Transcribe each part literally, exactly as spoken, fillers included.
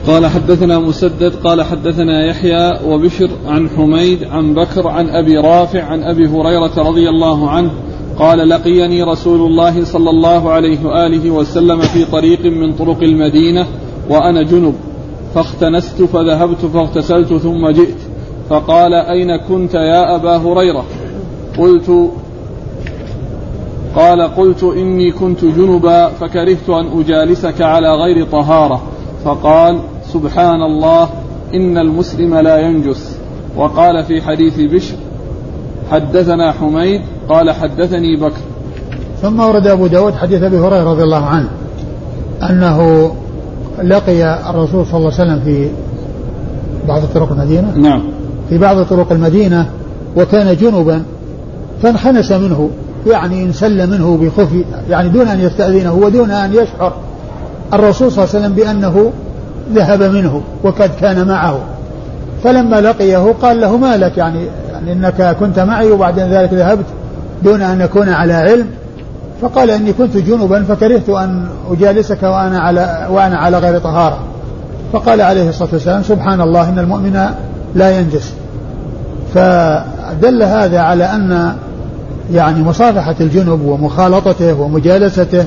قال حدثنا مسدد قال حدثنا يحيى وبشر عن حميد عن بكر عن أبي رافع عن أبي هريرة رضي الله عنه قال لقيني رسول الله صلى الله عليه وآله وسلم في طريق من طرق المدينة وأنا جنب فاختنست فذهبت فاغتسلت ثم جئت فقال أين كنت يا أبا هريرة؟ قلت قال قلت إني كنت جنبا فكرهت أن أجالسك على غير طهارة. فقال سبحان الله إن المسلم لا ينجس. وقال في حديث بشر حدثنا حميد قال حدثني بكر. ثم ورد أبو داود حديث أبي هريرة رضي الله عنه أنه لقي الرسول صلى الله عليه وسلم في بعض طرق المدينة نعم في بعض طرق المدينة وكان جنبا فانخنس منه يعني انسل منه بخفي يعني دون أن يستأذنه ودون أن يشعر الرسول صلى الله عليه وسلم بأنه ذهب منه وقد كان معه. فلما لقيه قال له ما لك يعني, يعني إنك كنت معي وبعد ذلك ذهبت دون أن أكون على علم. فقال إني كنت جنبا فكرهت أن أجالسك وأنا على, وأنا على غير طهارة. فقال عليه الصلاة والسلام سبحان الله إن المؤمن لا ينجس. فدل هذا على أن يعني مصافحة الجنب ومخالطته ومجالسته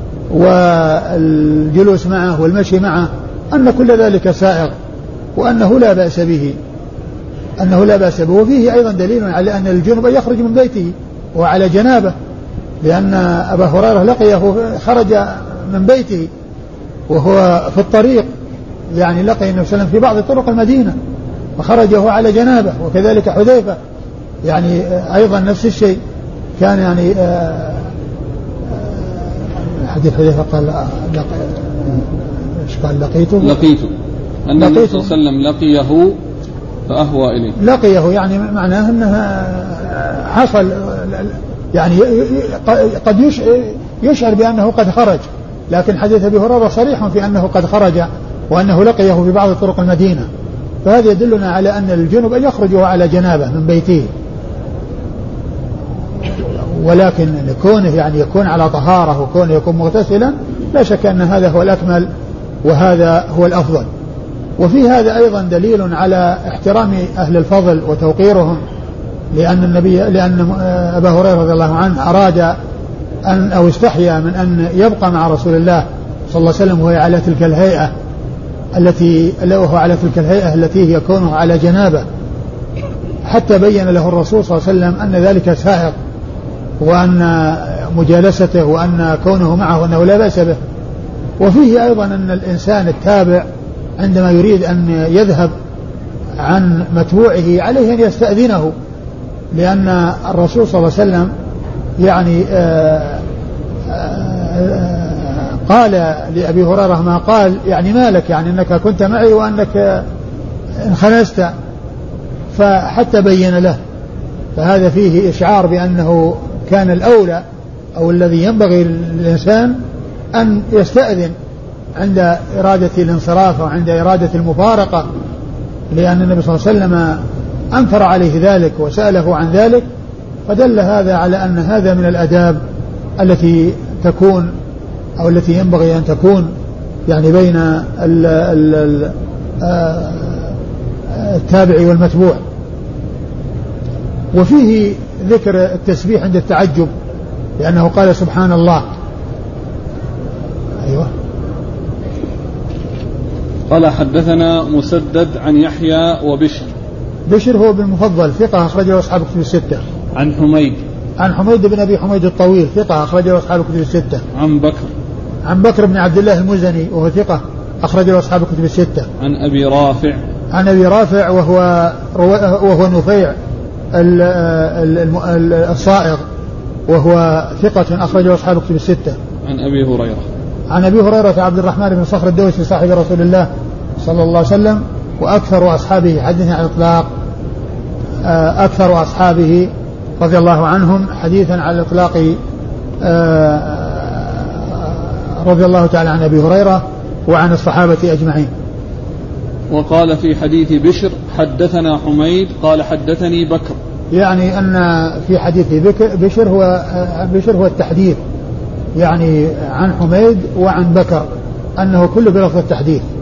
والجلوس معه والمشي معه أن كل ذلك سائغ وأنه لا بأس به أنه لا بأس به. وفيه أيضا دليل على أن الجنب يخرج من بيته وعلى جنابه لأن أبا هريرة لقيه خرج من بيته وهو في الطريق يعني لقي النبي صلى الله عليه وسلم في بعض طرق المدينة وخرجه على جنابه. وكذلك حذيفة يعني أيضا نفس الشيء كان يعني حديث حذيفة قال ايش قال لقيته لقيته أن النبي صلى الله عليه وسلم لقيه فأهوى إليه لقيه يعني معناه أنه حصل يعني قد يشعر بأنه قد خرج لكن حديث أبي هريرة صريح في أنه قد خرج وأنه لقيه في بعض طرق المدينة. فهذا يدلنا على أن الجنب أن يخرج على جنابه من بيته ولكن كونه يعني يكون على طهارة وكونه يكون مغتسلا لا شك أن هذا هو الأكمل وهذا هو الأفضل. وفي هذا أيضا دليل على احترام أهل الفضل وتوقيرهم لأن النبي لأن أبا هريرة رضي الله عنه أراد أن أو استحيا من أن يبقى مع رسول الله صلى الله عليه وسلم وهو على تلك الهيئة التي وهو على تلك الهيئة التي هي كونه على جنابه حتى بين له الرسول صلى الله عليه وسلم أن ذلك سائغ وأن مجالسته وأن كونه معه أنه لا بأس به. وفيه أيضا أن الإنسان التابع عندما يريد أن يذهب عن متبوعه عليه أن يستأذنه لأن الرسول صلى الله عليه وسلم يعني آآ آآ قال لأبي هريرة ما قال يعني مالك يعني أنك كنت معي وأنك انخنست فحتى بين له. فهذا فيه إشعار بأنه كان الأولى أو الذي ينبغي للإنسان أن يستأذن عند إرادة الانصراف وعند إرادة المفارقة لأن النبي صلى الله عليه وسلم أنكر عليه ذلك وسأله عن ذلك. فدل هذا على أن هذا من الأداب التي تكون أو التي ينبغي أن تكون يعني بين ال ال التابع والمتبوع. وفيه ذكر التسبيح عند التعجب لأنه قال سبحان الله. أيوة. قال حدثنا مسدد عن يحيى وبشر. بشر هو بن مفضل ثقة أخرجه أصحاب الكتب الستة. عن حميد عن حميد بن أبي حميد الطويل ثقة أخرجه أصحاب الكتب الستة. عن بكر عن بكر بن عبد الله المزني وهو ثقة أخرجه أصحاب الكتب الستة. عن أبي رافع عن أبي رافع وهو وهو نفيع الصائغ وهو ثقة أخرجه أصحاب الكتب الستة. عن أبي هريرة عن أبي هريرة عبد الرحمن بن صخر الدوسي صاحب رسول الله صلى الله عليه وسلم وأكثر أصحابه حديثا عن الإطلاق أكثر أصحابه رضي الله عنهم حديثا على الإطلاق رضي الله تعالى عن أبي هريرة وعن الصحابة أجمعين. وقال في حديث بشر حدثنا حميد قال حدثني بكر يعني أن في حديث بشر هو بشر هو التحديث يعني عن حميد وعن بكر أنه كله بلفظ التحديث